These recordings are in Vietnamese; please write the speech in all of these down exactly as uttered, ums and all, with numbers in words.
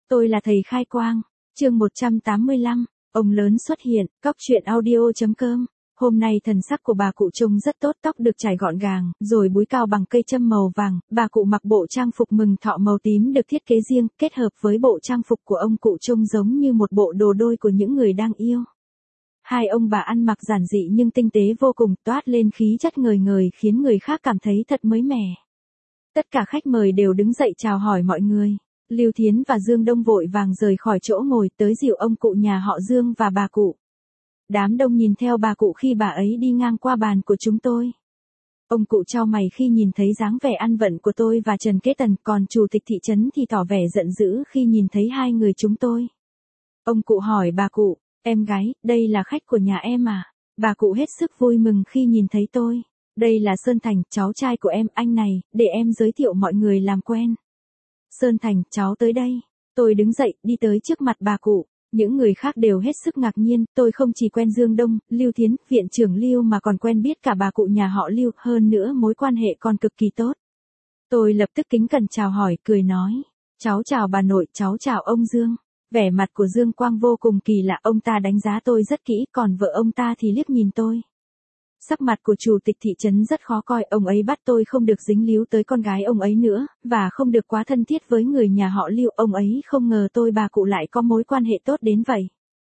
Tôi là thầy khai quang. Chương một trăm tám mươi lăm, ông lớn xuất hiện, cóc truyện audio.com. Hôm nay thần sắc của bà cụ trông rất tốt, tóc được chải gọn gàng, rồi búi cao bằng cây châm màu vàng, bà cụ mặc bộ trang phục mừng thọ màu tím được thiết kế riêng, kết hợp với bộ trang phục của ông cụ trông giống như một bộ đồ đôi của những người đang yêu. Hai ông bà ăn mặc giản dị nhưng tinh tế vô cùng, toát lên khí chất ngời ngời khiến người khác cảm thấy thật mới mẻ. Tất cả khách mời đều đứng dậy chào hỏi mọi người. Lưu Thiến và Dương Đông vội vàng rời khỏi chỗ ngồi tới dìu ông cụ nhà họ Dương và bà cụ. Đám đông nhìn theo bà cụ khi bà ấy đi ngang qua bàn của chúng tôi. Ông cụ chau mày khi nhìn thấy dáng vẻ ăn vận của tôi và Trần Kế Tần, còn chủ tịch thị trấn thì tỏ vẻ giận dữ khi nhìn thấy hai người chúng tôi. Ông cụ hỏi bà cụ, em gái, đây là khách của nhà em à? Bà cụ hết sức vui mừng khi nhìn thấy tôi. Đây là Sơn Thành, cháu trai của em, anh này, để em giới thiệu mọi người làm quen. Sơn Thành, cháu tới đây. Tôi đứng dậy, đi tới trước mặt bà cụ. Những người khác đều hết sức ngạc nhiên, tôi không chỉ quen Dương Đông, Lưu Thiến, viện trưởng Lưu mà còn quen biết cả bà cụ nhà họ Lưu, hơn nữa mối quan hệ còn cực kỳ tốt. Tôi lập tức kính cẩn chào hỏi, cười nói, cháu chào bà nội, cháu chào ông Dương. Vẻ mặt của Dương Quang vô cùng kỳ lạ, ông ta đánh giá tôi rất kỹ, còn vợ ông ta thì liếc nhìn tôi. Sắc mặt của chủ tịch thị trấn rất khó coi, ông ấy bắt tôi không được dính líu tới con gái ông ấy nữa, và không được quá thân thiết với người nhà họ Lưu, ông ấy không ngờ tôi bà cụ lại có mối quan hệ tốt đến vậy.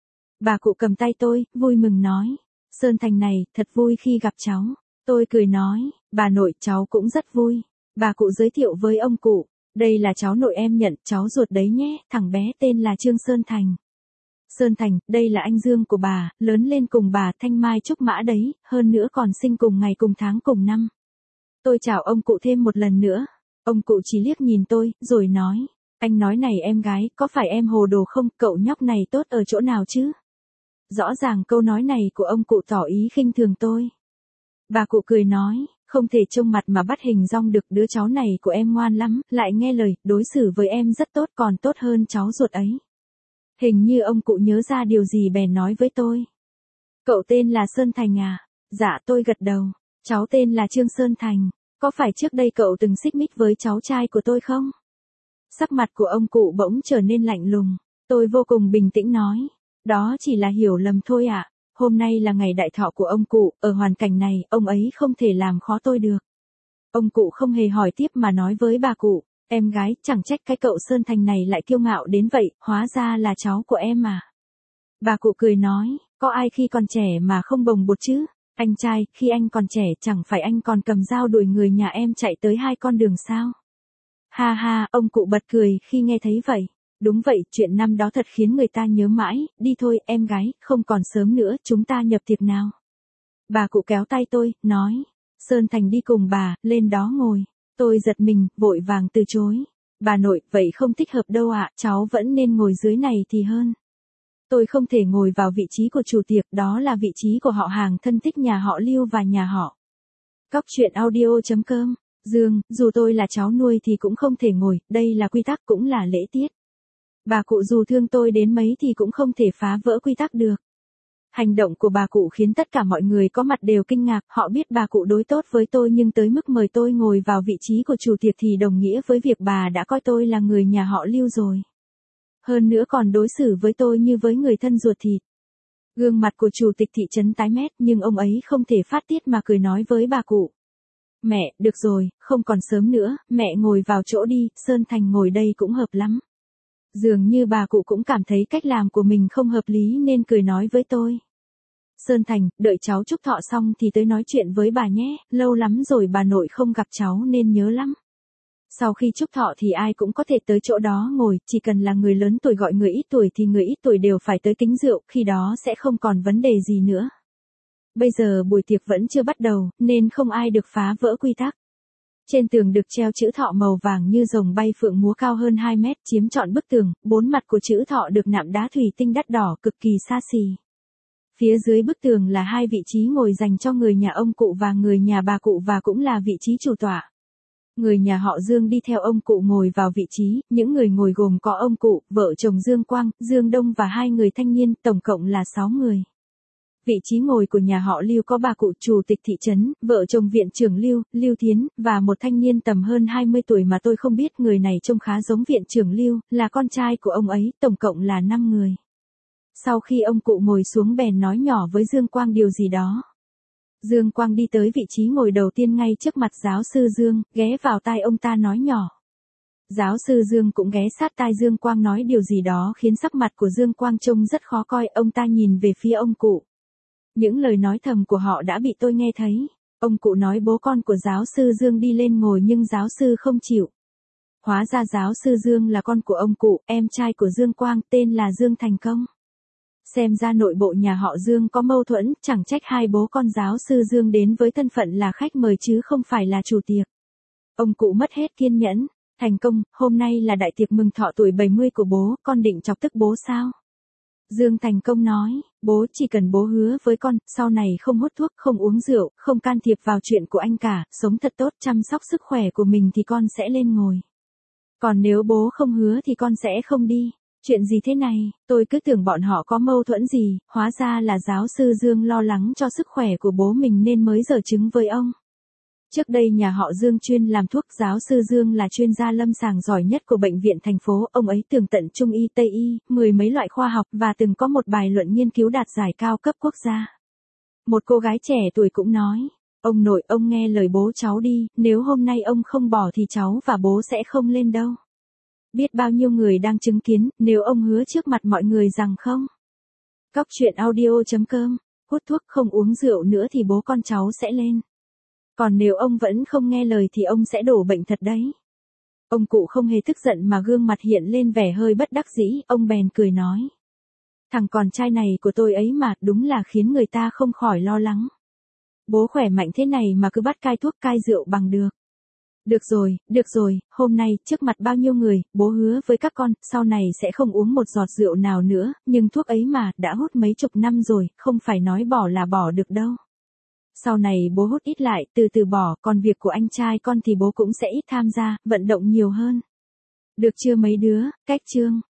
Bà cụ cầm tay tôi, vui mừng nói, Sơn Thành này, thật vui khi gặp cháu. Tôi cười nói, bà nội, cháu cũng rất vui. Bà cụ giới thiệu với ông cụ, đây là cháu nội em nhận, cháu ruột đấy nhé, thằng bé tên là Trương Sơn Thành. Sơn Thành, đây là anh Dương của bà, lớn lên cùng bà Thanh Mai Trúc Mã đấy, hơn nữa còn sinh cùng ngày cùng tháng cùng năm. Tôi chào ông cụ thêm một lần nữa. Ông cụ chỉ liếc nhìn tôi, rồi nói, anh nói này em gái, có phải em hồ đồ không, cậu nhóc này tốt ở chỗ nào chứ? Rõ ràng câu nói này của ông cụ tỏ ý khinh thường tôi. Bà cụ cười nói, không thể trông mặt mà bắt hình dong được, đứa cháu này của em ngoan lắm, lại nghe lời, đối xử với em rất tốt, còn tốt hơn cháu ruột ấy. Hình như ông cụ nhớ ra điều gì bèn nói với tôi. Cậu tên là Sơn Thành à? Dạ, tôi gật đầu. Cháu tên là Trương Sơn Thành. Có phải trước đây cậu từng xích mích với cháu trai của tôi không? Sắc mặt của ông cụ bỗng trở nên lạnh lùng. Tôi vô cùng bình tĩnh nói. Đó chỉ là hiểu lầm thôi ạ. À. Hôm nay là ngày đại thọ của ông cụ, ở hoàn cảnh này, ông ấy không thể làm khó tôi được. Ông cụ không hề hỏi tiếp mà nói với bà cụ. Em gái, chẳng trách cái cậu Sơn Thành này lại kiêu ngạo đến vậy, hóa ra là cháu của em mà. Bà cụ cười nói, có ai khi còn trẻ mà không bồng bột chứ? Anh trai, khi anh còn trẻ chẳng phải anh còn cầm dao đuổi người nhà em chạy tới hai con đường sao? Ha ha, ông cụ bật cười khi nghe thấy vậy. Đúng vậy, chuyện năm đó thật khiến người ta nhớ mãi, đi thôi, em gái, không còn sớm nữa, chúng ta nhập tiệc nào. Bà cụ kéo tay tôi, nói, Sơn Thành đi cùng bà, lên đó ngồi. Tôi giật mình, vội vàng từ chối. Bà nội, vậy không thích hợp đâu ạ, cháu vẫn nên ngồi dưới này thì hơn. Tôi không thể ngồi vào vị trí của chủ tiệc, đó là vị trí của họ hàng thân thích nhà họ Lưu và nhà họ. Cóc truyện audio.com. Dương, dù tôi là cháu nuôi thì cũng không thể ngồi, đây là quy tắc cũng là lễ tiết. Bà cụ dù thương tôi đến mấy thì cũng không thể phá vỡ quy tắc được. Hành động của bà cụ khiến tất cả mọi người có mặt đều kinh ngạc, họ biết bà cụ đối tốt với tôi nhưng tới mức mời tôi ngồi vào vị trí của chủ tiệc thì đồng nghĩa với việc bà đã coi tôi là người nhà họ Lưu rồi. Hơn nữa còn đối xử với tôi như với người thân ruột thịt. Gương mặt của chủ tịch thị trấn tái mét nhưng ông ấy không thể phát tiết mà cười nói với bà cụ. Mẹ, được rồi, không còn sớm nữa, mẹ ngồi vào chỗ đi, Sơn Thành ngồi đây cũng hợp lắm. Dường như bà cụ cũng cảm thấy cách làm của mình không hợp lý nên cười nói với tôi. Sơn Thành, đợi cháu chúc thọ xong thì tới nói chuyện với bà nhé, lâu lắm rồi bà nội không gặp cháu nên nhớ lắm. Sau khi chúc thọ thì ai cũng có thể tới chỗ đó ngồi, chỉ cần là người lớn tuổi gọi người ít tuổi thì người ít tuổi đều phải tới kính rượu, khi đó sẽ không còn vấn đề gì nữa. Bây giờ buổi tiệc vẫn chưa bắt đầu, nên không ai được phá vỡ quy tắc. Trên tường được treo chữ thọ màu vàng như rồng bay phượng múa cao hơn hai mét, chiếm trọn bức tường, bốn mặt của chữ thọ được nạm đá thủy tinh đắt đỏ cực kỳ xa xỉ. Phía dưới bức tường là hai vị trí ngồi dành cho người nhà ông cụ và người nhà bà cụ và cũng là vị trí chủ tọa. Người nhà họ Dương đi theo ông cụ ngồi vào vị trí, những người ngồi gồm có ông cụ, vợ chồng Dương Quang, Dương Đông và hai người thanh niên, tổng cộng là sáu người. Vị trí ngồi của nhà họ Lưu có bà cụ chủ tịch thị trấn, vợ chồng viện trưởng Lưu, Lưu Thiến, và một thanh niên tầm hơn hai mươi tuổi mà tôi không biết, người này trông khá giống viện trưởng Lưu, là con trai của ông ấy, tổng cộng là năm người. Sau khi ông cụ ngồi xuống bèn nói nhỏ với Dương Quang điều gì đó. Dương Quang đi tới vị trí ngồi đầu tiên ngay trước mặt giáo sư Dương, ghé vào tai ông ta nói nhỏ. Giáo sư Dương cũng ghé sát tai Dương Quang nói điều gì đó khiến sắc mặt của Dương Quang trông rất khó coi, ông ta nhìn về phía ông cụ. Những lời nói thầm của họ đã bị tôi nghe thấy. Ông cụ nói bố con của giáo sư Dương đi lên ngồi nhưng giáo sư không chịu. Hóa ra giáo sư Dương là con của ông cụ, em trai của Dương Quang, tên là Dương Thành Công. Xem ra nội bộ nhà họ Dương có mâu thuẫn, chẳng trách hai bố con giáo sư Dương đến với thân phận là khách mời chứ không phải là chủ tiệc. Ông cụ mất hết kiên nhẫn. Thành Công, hôm nay là đại tiệc mừng thọ tuổi bảy mươi của bố, con định chọc tức bố sao? Dương Thành Công nói, bố chỉ cần bố hứa với con, sau này không hút thuốc, không uống rượu, không can thiệp vào chuyện của anh cả, sống thật tốt, chăm sóc sức khỏe của mình thì con sẽ lên ngồi. Còn nếu bố không hứa thì con sẽ không đi. Chuyện gì thế này, tôi cứ tưởng bọn họ có mâu thuẫn gì, hóa ra là giáo sư Dương lo lắng cho sức khỏe của bố mình nên mới giở trứng với ông. Trước đây nhà họ Dương chuyên làm thuốc, giáo sư Dương là chuyên gia lâm sàng giỏi nhất của bệnh viện thành phố, ông ấy tường tận Trung y, Tây y, mười mấy loại khoa học và từng có một bài luận nghiên cứu đạt giải cao cấp quốc gia. Một cô gái trẻ tuổi cũng nói, ông nội, ông nghe lời bố cháu đi, nếu hôm nay ông không bỏ thì cháu và bố sẽ không lên đâu. Biết bao nhiêu người đang chứng kiến, nếu ông hứa trước mặt mọi người rằng không. Cóc truyện audio chấm com, hút thuốc không uống rượu nữa thì bố con cháu sẽ lên. Còn nếu ông vẫn không nghe lời thì ông sẽ đổ bệnh thật đấy. Ông cụ không hề tức giận mà gương mặt hiện lên vẻ hơi bất đắc dĩ, ông bèn cười nói. Thằng con trai này của tôi ấy mà, đúng là khiến người ta không khỏi lo lắng. Bố khỏe mạnh thế này mà cứ bắt cai thuốc cai rượu bằng được. Được rồi, được rồi, hôm nay, trước mặt bao nhiêu người, bố hứa với các con, sau này sẽ không uống một giọt rượu nào nữa, nhưng thuốc ấy mà, đã hút mấy chục năm rồi, không phải nói bỏ là bỏ được đâu. Sau này bố hút ít lại, từ từ bỏ, còn việc của anh trai con thì bố cũng sẽ ít tham gia, vận động nhiều hơn. Được chưa mấy đứa, cách chương.